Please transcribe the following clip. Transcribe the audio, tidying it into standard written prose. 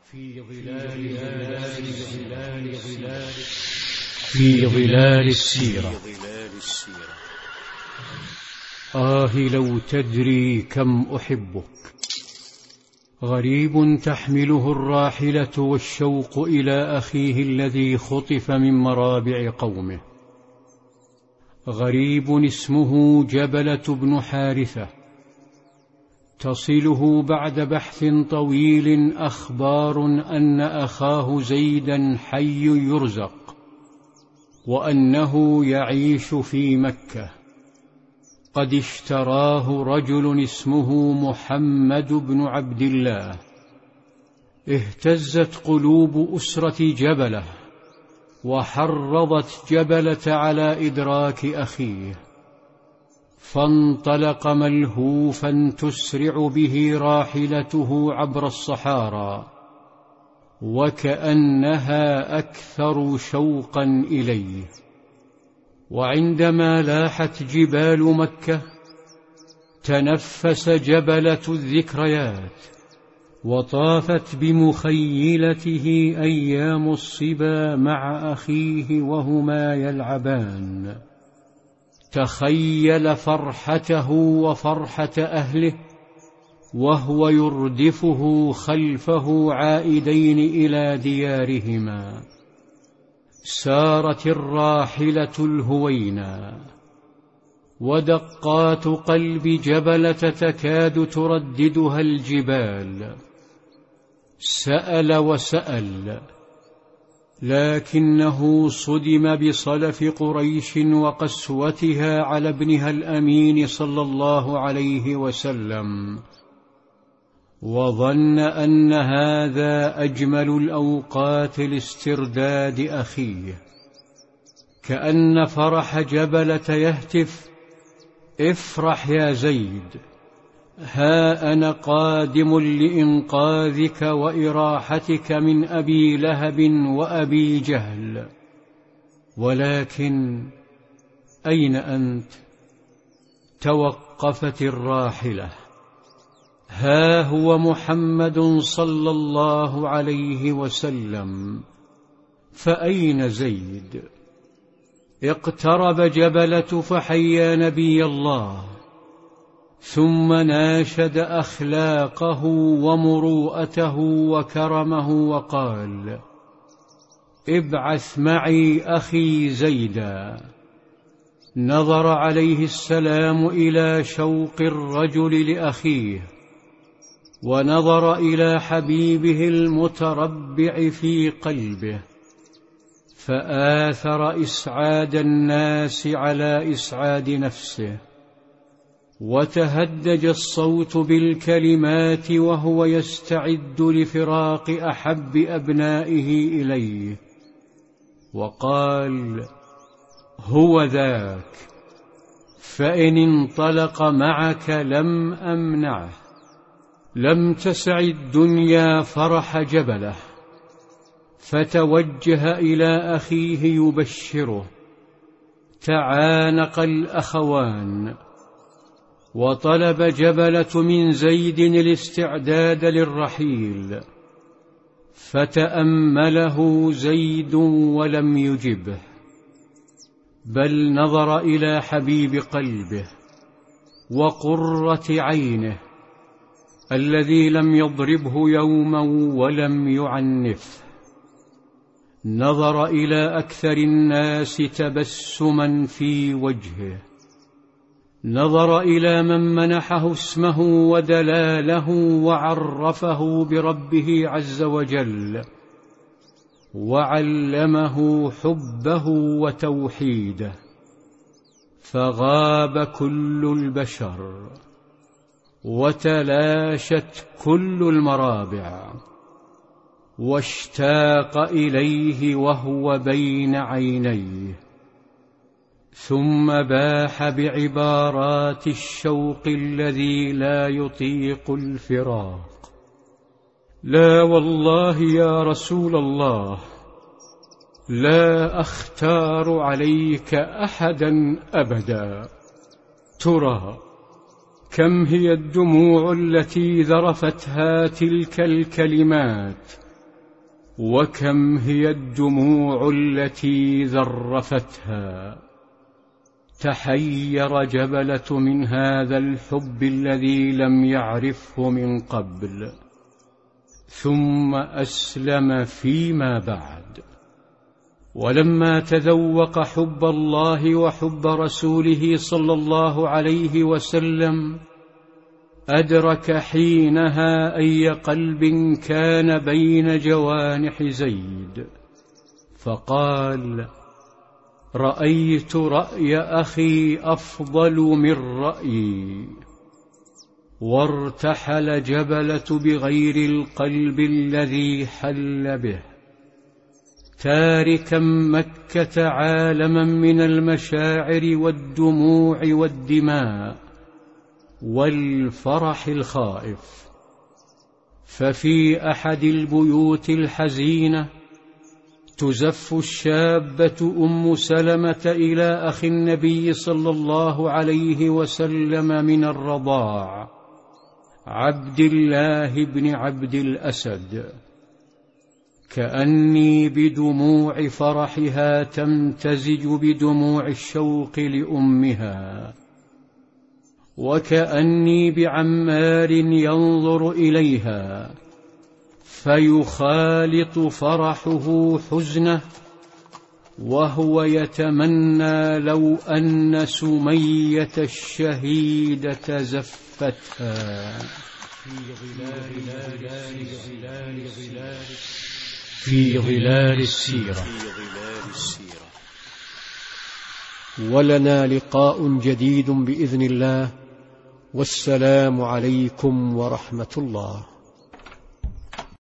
في ظلال السيرة. لو تدري كم أحبك. غريب تحمله الراحلة والشوق إلى أخيه الذي خطف من مرابع قومه. غريب اسمه جبلة بن حارثة. تصله بعد بحث طويل أخبار أن أخاه زيدا حي يرزق، وأنه يعيش في مكة. قد اشتراه رجل اسمه محمد بن عبد الله. اهتزت قلوب أسرة جبلة، وحرضت جبلة على إدراك أخيه، فانطلق ملهوفا تسرع به راحلته عبر الصحارى، وكأنها أكثر شوقا إليه. وعندما لاحت جبال مكة تنفس جبلة الذكريات، وطافت بمخيلته أيام الصبا مع أخيه وهما يلعبان. تخيل فرحته وفرحة أهله وهو يردفه خلفه عائدين إلى ديارهما. سارت الراحلة الهوينا، ودقات قلب جبلة تكاد ترددها الجبال. سأل وسأل، لكنه صدم بصلف قريش وقسوتها على ابنها الأمين صلى الله عليه وسلم، وظن أن هذا أجمل الأوقات لاسترداد أخيه. كأن فرح جبلة يهتف: افرح يا زيد، ها أنا قادم لإنقاذك وإراحتك من أبي لهب وأبي جهل. ولكن أين أنت؟ توقفت الراحلة. ها هو محمد صلى الله عليه وسلم، فأين زيد؟ اقترب جبلة فحيا نبي الله، ثم ناشد أخلاقه ومروءته وكرمه وقال: ابعث معي أخي زيدا. نظر عليه السلام إلى شوق الرجل لأخيه، ونظر إلى حبيبه المتربع في قلبه، فآثر إسعاد الناس على إسعاد نفسه. وتهدج الصوت بالكلمات وهو يستعد لفراق أحب أبنائه إليه، وقال: هو ذاك، فإن انطلق معك لم أمنعه. لم تسع الدنيا فرح جبله، فتوجه إلى أخيه يبشره. تعانق الأخوان، وطلب جبلة من زيد الاستعداد للرحيل، فتأمله زيد ولم يجبه، بل نظر إلى حبيب قلبه وقرة عينه الذي لم يضربه يوما ولم يعنفه. نظر إلى أكثر الناس تبسما في وجهه، نظر إلى من منحه اسمه ودلاله وعرفه بربه عز وجل، وعلمه حبه وتوحيده. فغاب كل البشر، وتلاشت كل المرابع، واشتاق إليه وهو بين عينيه. ثم باح بعبارات الشوق الذي لا يطيق الفراق: لا والله يا رسول الله، لا أختار عليك أحدا أبدا. ترى كم هي الدموع التي ذرفتها تلك الكلمات وكم هي الدموع التي ذرفتها. تحير جبلة من هذا الحب الذي لم يعرفه من قبل، ثم أسلم فيما بعد. ولما تذوق حب الله وحب رسوله صلى الله عليه وسلم، أدرك حينها أي قلب كان بين جوانح زيد، فقال: رأيت رأي أخي أفضل من رأيي. وارتحل جبلة بغير القلب الذي حل به، تاركا مكة عالما من المشاعر والدموع والدماء والفرح الخائف. ففي أحد البيوت الحزينة تزف الشابة أم سلمة إلى أخي النبي صلى الله عليه وسلم من الرضاع، عبد الله بن عبد الأسد، كأني بدموع فرحها تمتزج بدموع الشوق لأمها، وكأني بعمار ينظر إليها فيخالط فرحه حزنه، وهو يتمنى لو أن سمية الشهيدة زفتها في ظلال السيرة. ولنا لقاء جديد بإذن الله، والسلام عليكم ورحمة الله.